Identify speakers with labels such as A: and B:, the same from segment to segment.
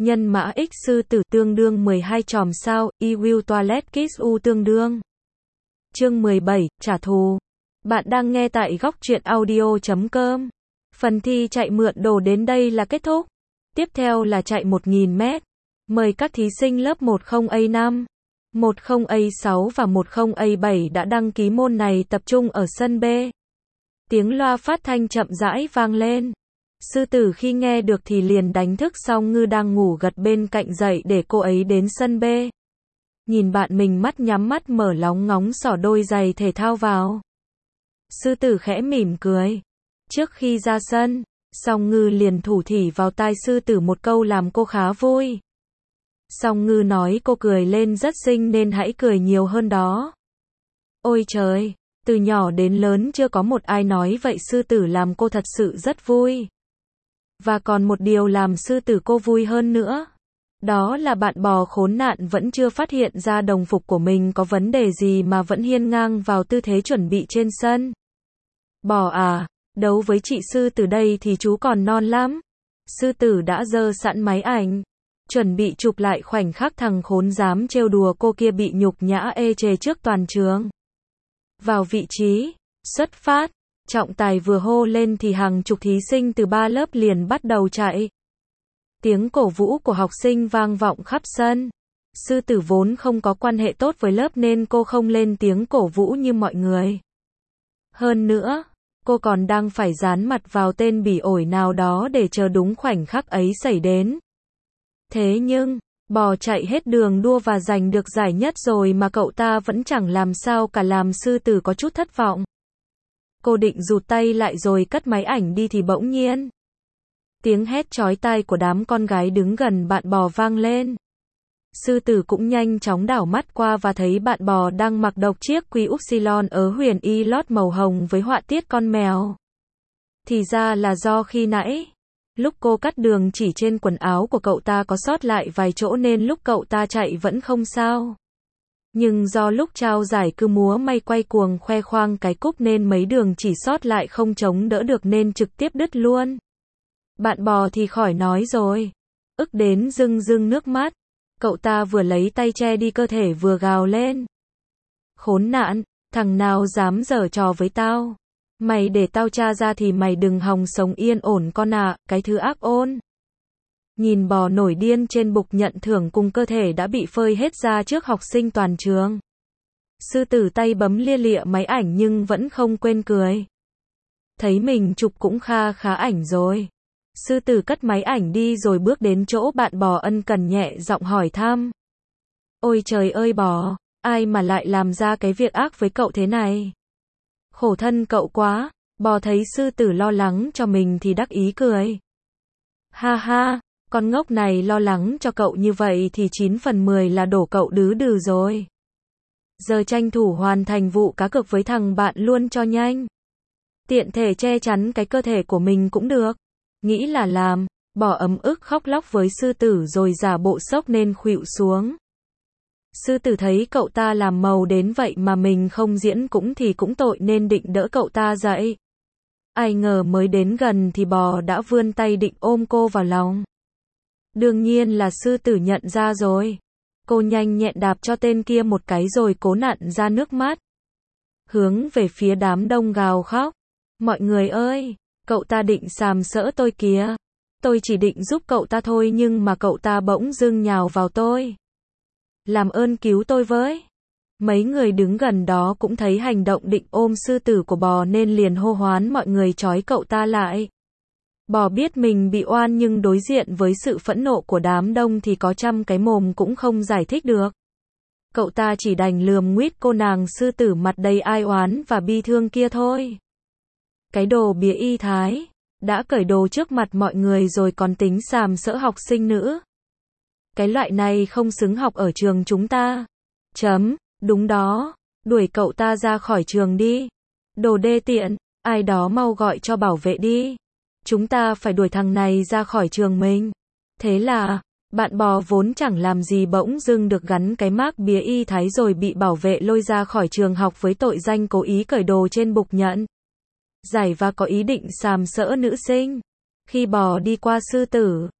A: Nhân mã x sư tử tương đương 12 chòm sao, I will toilet kiss u tương đương. Chương 17, trả thù. Bạn đang nghe tại góc truyện audio.com. Phần thi chạy mượn đồ đến đây là kết thúc. Tiếp theo là chạy 1000 mét. Mời các thí sinh lớp 10A5, 10A6 và 10A7 đã đăng ký môn này tập trung ở sân B. Tiếng loa phát thanh chậm rãi vang lên. Sư tử khi nghe được thì liền đánh thức Song Ngư đang ngủ gật bên cạnh dậy để cô ấy đến sân B. Nhìn bạn mình mắt nhắm mắt mở lóng ngóng xỏ đôi giày thể thao vào. Sư tử khẽ mỉm cười. Trước khi ra sân, Song Ngư liền thủ thỉ vào tai sư tử một câu làm cô khá vui. Song Ngư nói cô cười lên rất xinh nên hãy cười nhiều hơn đó. Ôi trời, từ nhỏ đến lớn chưa có một ai nói vậy sư tử làm cô thật sự rất vui. Và còn một điều làm sư tử cô vui hơn nữa. Đó là bạn bò khốn nạn vẫn chưa phát hiện ra đồng phục của mình có vấn đề gì mà vẫn hiên ngang vào tư thế chuẩn bị trên sân. Bò à, đấu với chị sư tử đây thì chú còn non lắm. Sư tử đã giơ sẵn máy ảnh, chuẩn bị chụp lại khoảnh khắc thằng khốn dám trêu đùa cô kia bị nhục nhã ê chề trước toàn trường. Vào vị trí, xuất phát, trọng tài vừa hô lên thì hàng chục thí sinh từ 3 lớp liền bắt đầu chạy. Tiếng cổ vũ của học sinh vang vọng khắp sân. Sư tử vốn không có quan hệ tốt với lớp nên cô không lên tiếng cổ vũ như mọi người. Hơn nữa, cô còn đang phải dán mặt vào tên bỉ ổi nào đó để chờ đúng khoảnh khắc ấy xảy đến. Thế nhưng, bò chạy hết đường đua và giành được giải nhất rồi mà cậu ta vẫn chẳng làm sao cả làm sư tử có chút thất vọng. Cô định rụt tay lại rồi cất máy ảnh đi thì bỗng nhiên. Tiếng hét chói tai của đám con gái đứng gần bạn bò vang lên. Sư tử cũng nhanh chóng đảo mắt qua và thấy bạn bò đang mặc độc chiếc quy upsilon ở huyền y lót màu hồng với họa tiết con mèo. Thì ra là do khi nãy, lúc cô cắt đường chỉ trên quần áo của cậu ta có sót lại vài chỗ nên lúc cậu ta chạy vẫn không sao. Nhưng do lúc trao giải cứ múa may quay cuồng khoe khoang cái cúp nên mấy đường chỉ sót lại không chống đỡ được nên trực tiếp đứt luôn. Bạn bò thì khỏi nói rồi. Ức đến rưng rưng nước mắt. Cậu ta vừa lấy tay che đi cơ thể vừa gào lên. Khốn nạn, thằng nào dám giở trò với tao. Mày để tao tra ra thì mày đừng hòng sống yên ổn con ạ, cái thứ ác ôn. Nhìn bò nổi điên trên bục nhận thưởng cùng cơ thể đã bị phơi hết ra trước học sinh toàn trường. Sư tử tay bấm lia lịa máy ảnh nhưng vẫn không quên cười. Thấy mình chụp cũng khá ảnh rồi. Sư tử cất máy ảnh đi rồi bước đến chỗ bạn bò ân cần nhẹ giọng hỏi thăm. Ôi trời ơi bò, ai mà lại làm ra cái việc ác với cậu thế này? Khổ thân cậu quá, bò thấy sư tử lo lắng cho mình thì đắc ý cười. Ha ha, con ngốc này lo lắng cho cậu như vậy thì 9 phần 10 là đổ cậu đứ đừ rồi. Giờ tranh thủ hoàn thành vụ cá cược với thằng bạn luôn cho nhanh. Tiện thể che chắn cái cơ thể của mình cũng được. Nghĩ là làm, bò ấm ức khóc lóc với sư tử rồi giả bộ sốc nên khuỵu xuống. Sư tử thấy cậu ta làm màu đến vậy mà mình không diễn cũng tội nên định đỡ cậu ta dậy. Ai ngờ mới đến gần thì bò đã vươn tay định ôm cô vào lòng. Đương nhiên là sư tử nhận ra rồi. Cô nhanh nhẹn đạp cho tên kia một cái rồi cố nặn ra nước mắt. Hướng về phía đám đông gào khóc. Mọi người ơi, cậu ta định sàm sỡ tôi kìa. Tôi chỉ định giúp cậu ta thôi nhưng mà cậu ta bỗng dưng nhào vào tôi. Làm ơn cứu tôi với. Mấy người đứng gần đó cũng thấy hành động định ôm sư tử của bò nên liền hô hoán mọi người trói cậu ta lại. Bò biết mình bị oan nhưng đối diện với sự phẫn nộ của đám đông thì có trăm cái mồm cũng không giải thích được. Cậu ta chỉ đành lườm nguýt cô nàng sư tử mặt đầy ai oán và bi thương kia thôi. Cái đồ bía y thái, đã cởi đồ trước mặt mọi người rồi còn tính sàm sỡ học sinh nữ. Cái loại này không xứng học ở trường chúng ta. Đúng đó, đuổi cậu ta ra khỏi trường đi. Đồ đê tiện, ai đó mau gọi cho bảo vệ đi. Chúng ta phải đuổi thằng này ra khỏi trường mình. Thế là, bạn bò vốn chẳng làm gì bỗng dưng được gắn cái mác bía y thái rồi bị bảo vệ lôi ra khỏi trường học với tội danh cố ý cởi đồ trên bục nhận giải và có ý định sàm sỡ nữ sinh. Khi bò đi qua sư tử,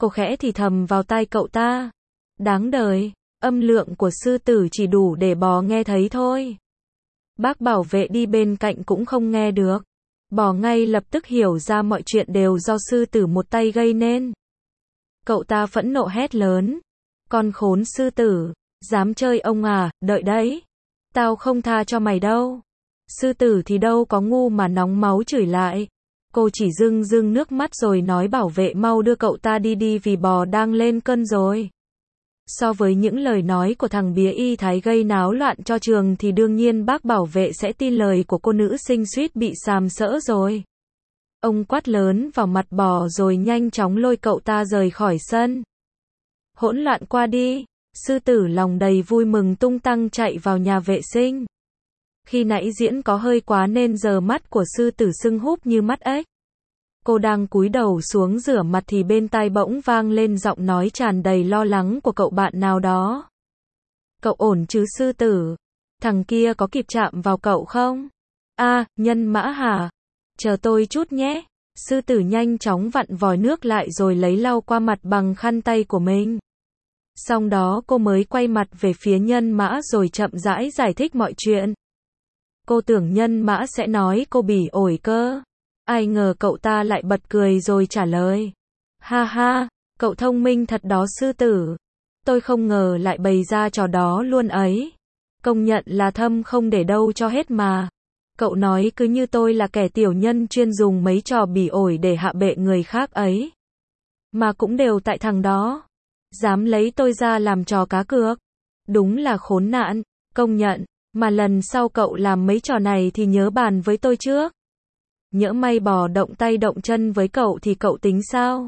A: Cô khẽ thì thầm vào tai cậu ta. Đáng đời, âm lượng của sư tử chỉ đủ để bò nghe thấy thôi. Bác bảo vệ đi bên cạnh cũng không nghe được. Bò ngay lập tức hiểu ra mọi chuyện đều do sư tử một tay gây nên. Cậu ta phẫn nộ hét lớn. Con khốn sư tử, dám chơi ông à, đợi đấy. Tao không tha cho mày đâu. Sư tử thì đâu có ngu mà nóng máu chửi lại. Cô chỉ rưng rưng nước mắt rồi nói bảo vệ mau đưa cậu ta đi vì bò đang lên cơn rồi. So với những lời nói của thằng bía y thái gây náo loạn cho trường thì đương nhiên bác bảo vệ sẽ tin lời của cô nữ sinh suýt bị sàm sỡ rồi. Ông quát lớn vào mặt bò rồi nhanh chóng lôi cậu ta rời khỏi sân. Hỗn loạn qua đi, sư tử lòng đầy vui mừng tung tăng chạy vào nhà vệ sinh. Khi nãy diễn có hơi quá nên giờ mắt của sư tử sưng húp như mắt ếch. Cô đang cúi đầu xuống rửa mặt thì bên tai bỗng vang lên giọng nói tràn đầy lo lắng của cậu bạn nào đó. Cậu ổn chứ sư tử? Thằng kia có kịp chạm vào cậu không? À, Nhân Mã hả? Chờ tôi chút nhé. Sư tử nhanh chóng vặn vòi nước lại rồi lấy lau qua mặt bằng khăn tay của mình. Xong đó cô mới quay mặt về phía Nhân Mã rồi chậm rãi giải thích mọi chuyện. Cô tưởng Nhân Mã sẽ nói cô bỉ ổi cơ. Ai ngờ cậu ta lại bật cười rồi trả lời. Ha ha, cậu thông minh thật đó sư tử. Tôi không ngờ lại bày ra trò đó luôn ấy. Công nhận là thâm không để đâu cho hết mà. Cậu nói cứ như tôi là kẻ tiểu nhân chuyên dùng mấy trò bỉ ổi để hạ bệ người khác ấy. Mà cũng đều tại thằng đó. Dám lấy tôi ra làm trò cá cược. Đúng là khốn nạn, công nhận. Mà lần sau cậu làm mấy trò này thì nhớ bàn với tôi trước. Nhỡ may bò động tay động chân với cậu thì cậu tính sao?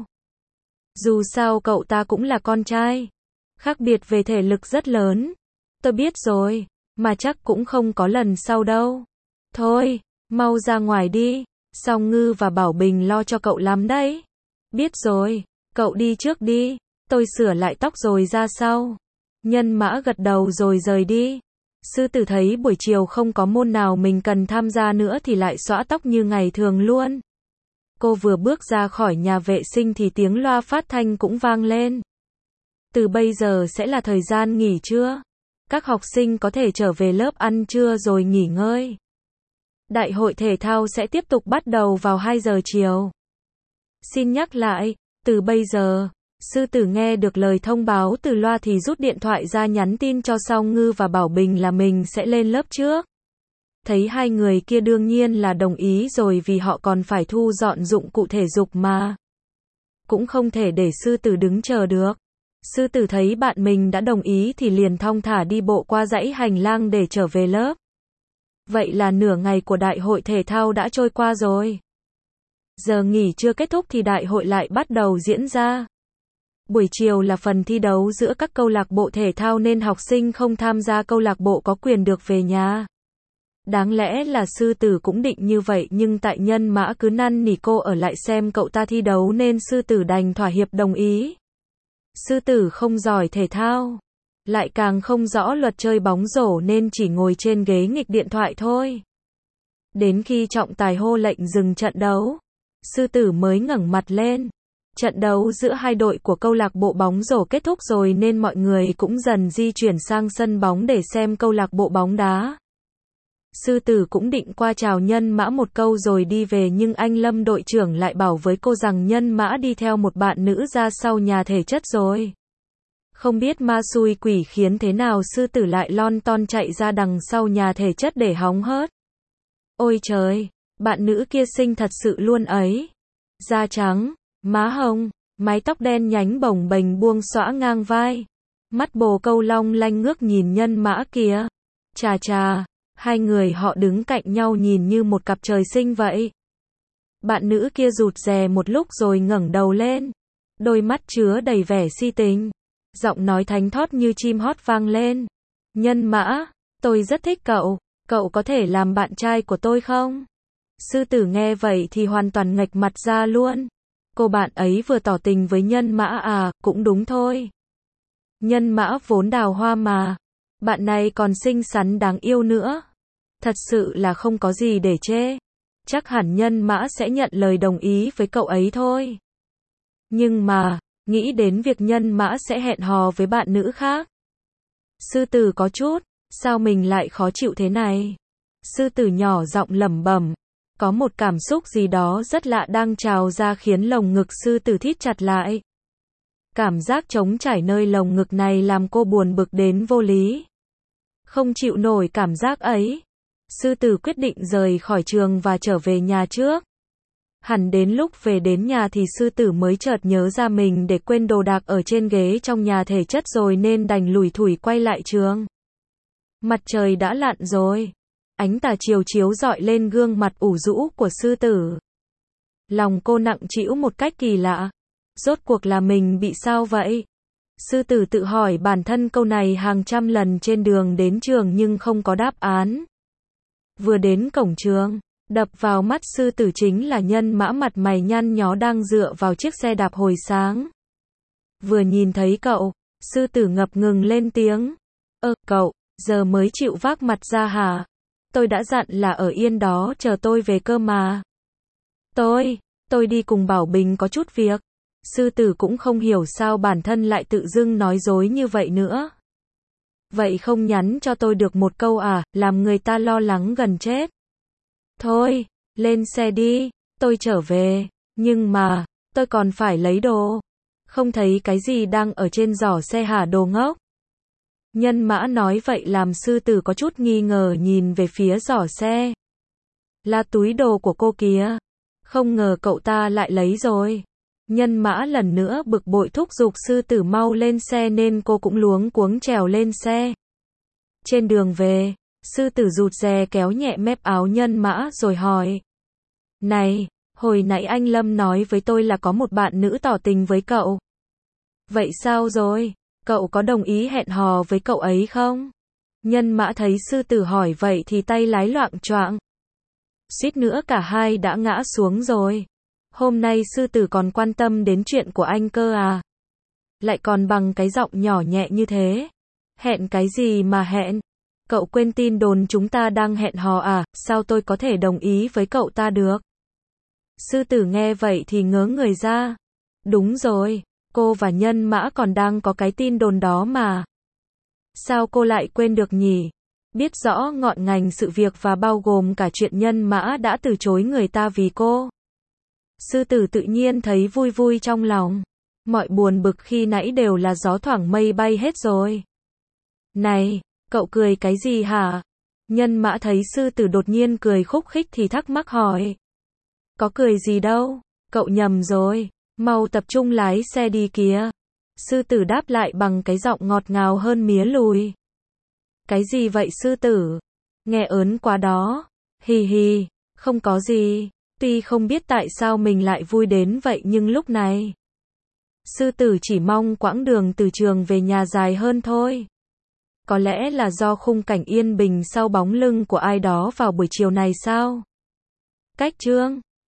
A: Dù sao cậu ta cũng là con trai. Khác biệt về thể lực rất lớn. Tôi biết rồi, mà chắc cũng không có lần sau đâu. Thôi, mau ra ngoài đi. Song Ngư và Bảo Bình lo cho cậu lắm đấy. Biết rồi, cậu đi trước đi. Tôi sửa lại tóc rồi ra sau. Nhân Mã gật đầu rồi rời đi. Sư tử thấy buổi chiều không có môn nào mình cần tham gia nữa thì lại xõa tóc như ngày thường luôn. Cô vừa bước ra khỏi nhà vệ sinh thì tiếng loa phát thanh cũng vang lên. Từ bây giờ sẽ là thời gian nghỉ trưa. Các học sinh có thể trở về lớp ăn trưa rồi nghỉ ngơi. Đại hội thể thao sẽ tiếp tục bắt đầu vào 2 giờ chiều. Xin nhắc lại, từ bây giờ, sư tử nghe được lời thông báo từ loa thì rút điện thoại ra nhắn tin cho Song Ngư và Bảo Bình là mình sẽ lên lớp trước. Thấy hai người kia đương nhiên là đồng ý rồi vì họ còn phải thu dọn dụng cụ thể dục mà. Cũng không thể để sư tử đứng chờ được. Sư tử thấy bạn mình đã đồng ý thì liền thong thả đi bộ qua dãy hành lang để trở về lớp. Vậy là nửa ngày của đại hội thể thao đã trôi qua rồi. Giờ nghỉ chưa kết thúc thì đại hội lại bắt đầu diễn ra. Buổi chiều là phần thi đấu giữa các câu lạc bộ thể thao nên học sinh không tham gia câu lạc bộ có quyền được về nhà. Đáng lẽ là sư tử cũng định như vậy nhưng tại Nhân Mã cứ năn nỉ cô ở lại xem cậu ta thi đấu nên sư tử đành thỏa hiệp đồng ý. Sư tử không giỏi thể thao, lại càng không rõ luật chơi bóng rổ nên chỉ ngồi trên ghế nghịch điện thoại thôi. Đến khi trọng tài hô lệnh dừng trận đấu, sư tử mới ngẩng mặt lên. Trận đấu giữa hai đội của câu lạc bộ bóng rổ kết thúc rồi nên mọi người cũng dần di chuyển sang sân bóng để xem câu lạc bộ bóng đá. Sư tử cũng định qua chào Nhân Mã một câu rồi đi về nhưng anh Lâm đội trưởng lại bảo với cô rằng Nhân Mã đi theo một bạn nữ ra sau nhà thể chất rồi. Không biết ma xui quỷ khiến thế nào sư tử lại lon ton chạy ra đằng sau nhà thể chất để hóng hớt. Ôi trời, bạn nữ kia xinh thật sự luôn ấy. Da trắng, má hồng, mái tóc đen nhánh bồng bềnh buông xõa ngang vai. Mắt bồ câu long lanh ngước nhìn Nhân Mã kìa. Chà chà, hai người họ đứng cạnh nhau nhìn như một cặp trời sinh vậy. Bạn nữ kia rụt rè một lúc rồi ngẩng đầu lên. Đôi mắt chứa đầy vẻ si tình. Giọng nói thánh thót như chim hót vang lên. Nhân Mã, tôi rất thích cậu, cậu có thể làm bạn trai của tôi không? Sư tử nghe vậy thì hoàn toàn nghệch mặt ra luôn. Cô bạn ấy vừa tỏ tình với Nhân Mã à, cũng đúng thôi. Nhân Mã vốn đào hoa mà. Bạn này còn xinh xắn đáng yêu nữa. Thật sự là không có gì để chê. Chắc hẳn Nhân Mã sẽ nhận lời đồng ý với cậu ấy thôi. Nhưng mà, nghĩ đến việc Nhân Mã sẽ hẹn hò với bạn nữ khác. Sư tử có chút, sao mình lại khó chịu thế này? Sư tử nhỏ giọng lẩm bẩm, có một cảm xúc gì đó rất lạ đang trào ra khiến lồng ngực sư tử thít chặt lại. Cảm giác trống trải nơi lồng ngực này làm cô buồn bực đến vô lý. Không chịu nổi cảm giác ấy. Sư tử quyết định rời khỏi trường và trở về nhà trước. Hẳn đến lúc về đến nhà thì sư tử mới chợt nhớ ra mình để quên đồ đạc ở trên ghế trong nhà thể chất rồi nên đành lủi thủi quay lại trường. Mặt trời đã lặn rồi. Ánh tà chiều chiếu rọi lên gương mặt ủ rũ của sư tử. Lòng cô nặng trĩu một cách kỳ lạ. Rốt cuộc là mình bị sao vậy? Sư tử tự hỏi bản thân câu này hàng trăm lần trên đường đến trường nhưng không có đáp án. Vừa đến cổng trường, đập vào mắt sư tử chính là Nhân Mã mặt mày nhăn nhó đang dựa vào chiếc xe đạp hồi sáng. Vừa nhìn thấy cậu, sư tử ngập ngừng lên tiếng. Cậu, giờ mới chịu vác mặt ra hả? Tôi đã dặn là ở yên đó chờ tôi về cơ mà. Tôi đi cùng Bảo Bình có chút việc. Sư tử cũng không hiểu sao bản thân lại tự dưng nói dối như vậy nữa. Vậy không nhắn cho tôi được một câu à, làm người ta lo lắng gần chết. Thôi, lên xe đi, tôi trở về, nhưng mà, tôi còn phải lấy đồ. Không thấy cái gì đang ở trên giỏ xe hả đồ ngốc? Nhân Mã nói vậy làm sư tử có chút nghi ngờ nhìn về phía giỏ xe. Là túi đồ của cô kìa. Không ngờ cậu ta lại lấy rồi. Nhân Mã lần nữa bực bội thúc giục sư tử mau lên xe nên cô cũng luống cuống trèo lên xe. Trên đường về, sư tử rụt rè kéo nhẹ mép áo Nhân Mã rồi hỏi. Này, hồi nãy anh Lâm nói với tôi là có một bạn nữ tỏ tình với cậu. Vậy sao rồi? Cậu có đồng ý hẹn hò với cậu ấy không? Nhân Mã thấy sư tử hỏi vậy thì tay lái loạng choạng. Suýt nữa cả hai đã ngã xuống rồi. Hôm nay sư tử còn quan tâm đến chuyện của anh cơ à? Lại còn bằng cái giọng nhỏ nhẹ như thế. Hẹn cái gì mà hẹn? Cậu quên tin đồn chúng ta đang hẹn hò à? Sao tôi có thể đồng ý với cậu ta được? Sư tử nghe vậy thì ngớ người ra. Đúng rồi, cô và Nhân Mã còn đang có cái tin đồn đó mà. Sao cô lại quên được nhỉ? Biết rõ ngọn ngành sự việc và bao gồm cả chuyện Nhân Mã đã từ chối người ta vì cô. Sư tử tự nhiên thấy vui vui trong lòng. Mọi buồn bực khi nãy đều là gió thoảng mây bay hết rồi. Này, cậu cười cái gì hả? Nhân Mã thấy sư tử đột nhiên cười khúc khích thì thắc mắc hỏi. Có cười gì đâu, cậu nhầm rồi, mau tập trung lái xe đi kìa. Sư tử đáp lại bằng cái giọng ngọt ngào hơn mía lùi. Cái gì vậy sư tử? Nghe ớn quá đó. Hì hì, không có gì. Tuy không biết tại sao mình lại vui đến vậy nhưng lúc này, sư tử chỉ mong quãng đường từ trường về nhà dài hơn thôi. Có lẽ là do khung cảnh yên bình sau bóng lưng của ai đó vào buổi chiều này sao? Cách chương